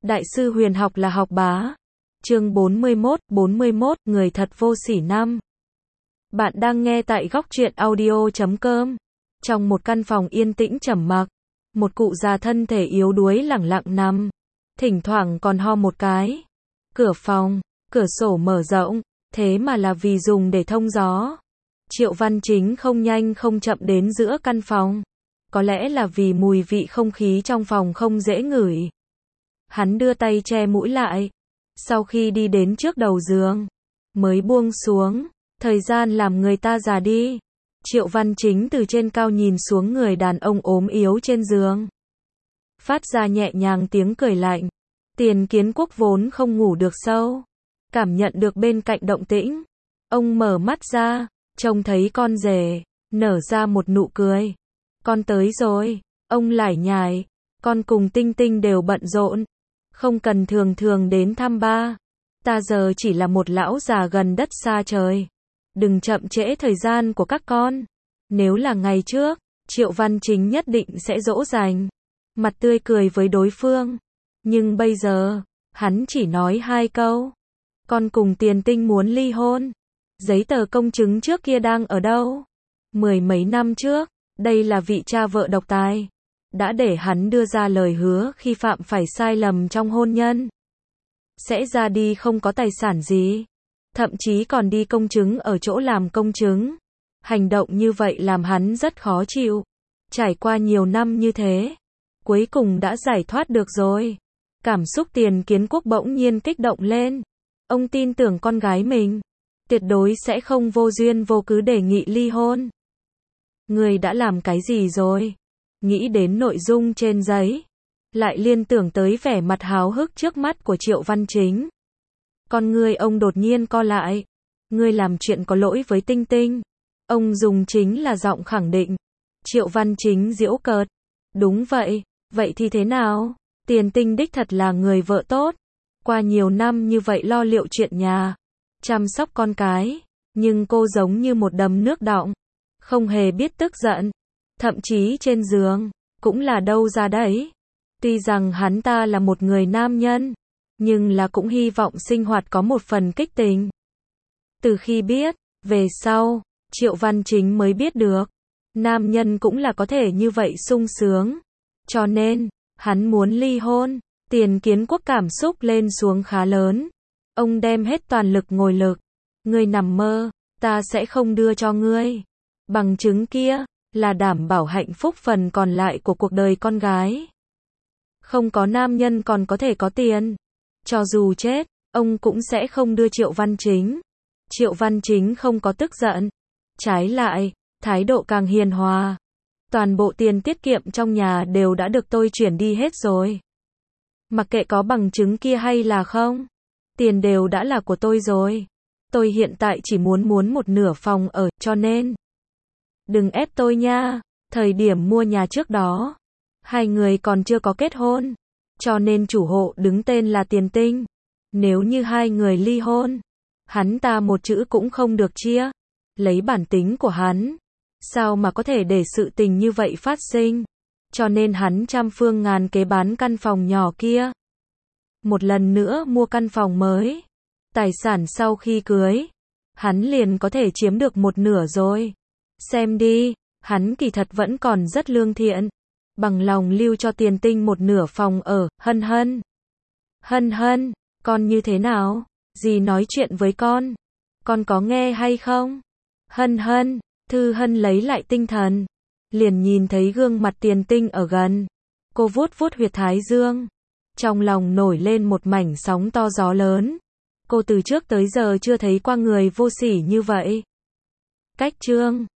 Đại sư huyền học là học bá. Chương 41, người thật vô sỉ năm. Bạn đang nghe tại góc truyện audio.com. Trong một căn phòng yên tĩnh trầm mặc, một cụ già thân thể yếu đuối lẳng lặng nằm, thỉnh thoảng còn ho một cái. Cửa phòng, cửa sổ mở rộng, thế mà là vì dùng để thông gió. Triệu Văn Chính không nhanh không chậm đến giữa căn phòng. Có lẽ là vì mùi vị không khí trong phòng không dễ ngửi. Hắn đưa tay che mũi lại. Sau khi đi đến trước đầu giường, mới buông xuống. Thời gian làm người ta già đi. Triệu Văn Chính từ trên cao nhìn xuống người đàn ông ốm yếu trên giường. Phát ra nhẹ nhàng tiếng cười lạnh. Tiền Kiến Quốc vốn không ngủ được sâu. Cảm nhận được bên cạnh động tĩnh. Ông mở mắt ra, trông thấy con rể, nở ra một nụ cười. Con tới rồi. Ông lải nhải. Con cùng Tinh Tinh đều bận rộn. Không cần thường thường đến thăm ba. Ta giờ chỉ là một lão già gần đất xa trời. Đừng chậm trễ thời gian của các con. Nếu là ngày trước, Triệu Văn Chính nhất định sẽ dỗ dành, mặt tươi cười với đối phương. Nhưng bây giờ, hắn chỉ nói 2 câu. Con cùng Tiền Tinh muốn ly hôn. Giấy tờ công chứng trước kia đang ở đâu? 10 mấy năm trước, đây là vị cha vợ độc tài. Đã để hắn đưa ra lời hứa khi phạm phải sai lầm trong hôn nhân. Sẽ ra đi không có tài sản gì. Thậm chí còn đi công chứng ở chỗ làm công chứng. Hành động như vậy làm hắn rất khó chịu. Trải qua nhiều năm như thế, cuối cùng đã giải thoát được rồi. Cảm xúc Tiền Kiến Quốc bỗng nhiên kích động lên. Ông tin tưởng con gái mình. Tuyệt đối sẽ không vô duyên vô cớ đề nghị ly hôn. Người đã làm cái gì rồi? Nghĩ đến nội dung trên giấy, lại liên tưởng tới vẻ mặt háo hức trước mắt của Triệu Văn Chính. Con ngươi ông đột nhiên co lại. Ngươi làm chuyện có lỗi với Tinh Tinh. Ông dùng chính là giọng khẳng định. Triệu Văn Chính giễu cợt. Đúng vậy, vậy thì thế nào? Tiền Tinh đích thật là người vợ tốt. Qua nhiều năm như vậy lo liệu chuyện nhà, chăm sóc con cái, nhưng cô giống như một đầm nước đọng, không hề biết tức giận. Thậm chí trên giường, cũng là đâu ra đấy. Tuy rằng hắn ta là một người nam nhân, nhưng là cũng hy vọng sinh hoạt có một phần kích tình. Từ khi biết, về sau, Triệu Văn Chính mới biết được, nam nhân cũng là có thể như vậy sung sướng. Cho nên, hắn muốn ly hôn. Tiền Kiến Quốc cảm xúc lên xuống khá lớn. Ông đem hết toàn lực ngồi lực. Ngươi nằm mơ, ta sẽ không đưa cho ngươi. Bằng chứng kia, là đảm bảo hạnh phúc phần còn lại của cuộc đời con gái. Không có nam nhân còn có thể có tiền. Cho dù chết, ông cũng sẽ không đưa Triệu Văn Chính. Triệu Văn Chính không có tức giận. Trái lại, thái độ càng hiền hòa. Toàn bộ tiền tiết kiệm trong nhà đều đã được tôi chuyển đi hết rồi. Mặc kệ có bằng chứng kia hay là không, tiền đều đã là của tôi rồi. Tôi hiện tại chỉ muốn một nửa phòng ở, cho nên đừng ép tôi nha. Thời điểm mua nhà trước đó, hai người còn chưa có kết hôn, cho nên chủ hộ đứng tên là Tiền Tinh. Nếu như hai người ly hôn, hắn ta một chữ cũng không được chia. Lấy bản tính của hắn, sao mà có thể để sự tình như vậy phát sinh. Cho nên hắn trăm phương ngàn kế bán căn phòng nhỏ kia. Một lần nữa mua căn phòng mới. Tài sản sau khi cưới, hắn liền có thể chiếm được một nửa rồi. Xem đi, hắn kỳ thật vẫn còn rất lương thiện. Bằng lòng lưu cho Tiền Tinh một nửa phòng ở. Hân Hân. Hân Hân, con như thế nào? Dì nói chuyện với con có nghe hay không? Hân Hân. Thư Hân lấy lại tinh thần, liền nhìn thấy gương mặt Tiền Tinh ở gần. Cô vuốt vuốt huyệt thái dương, trong lòng nổi lên một mảnh sóng to gió lớn. Cô từ trước tới giờ chưa thấy qua người vô sỉ như vậy. Cách chương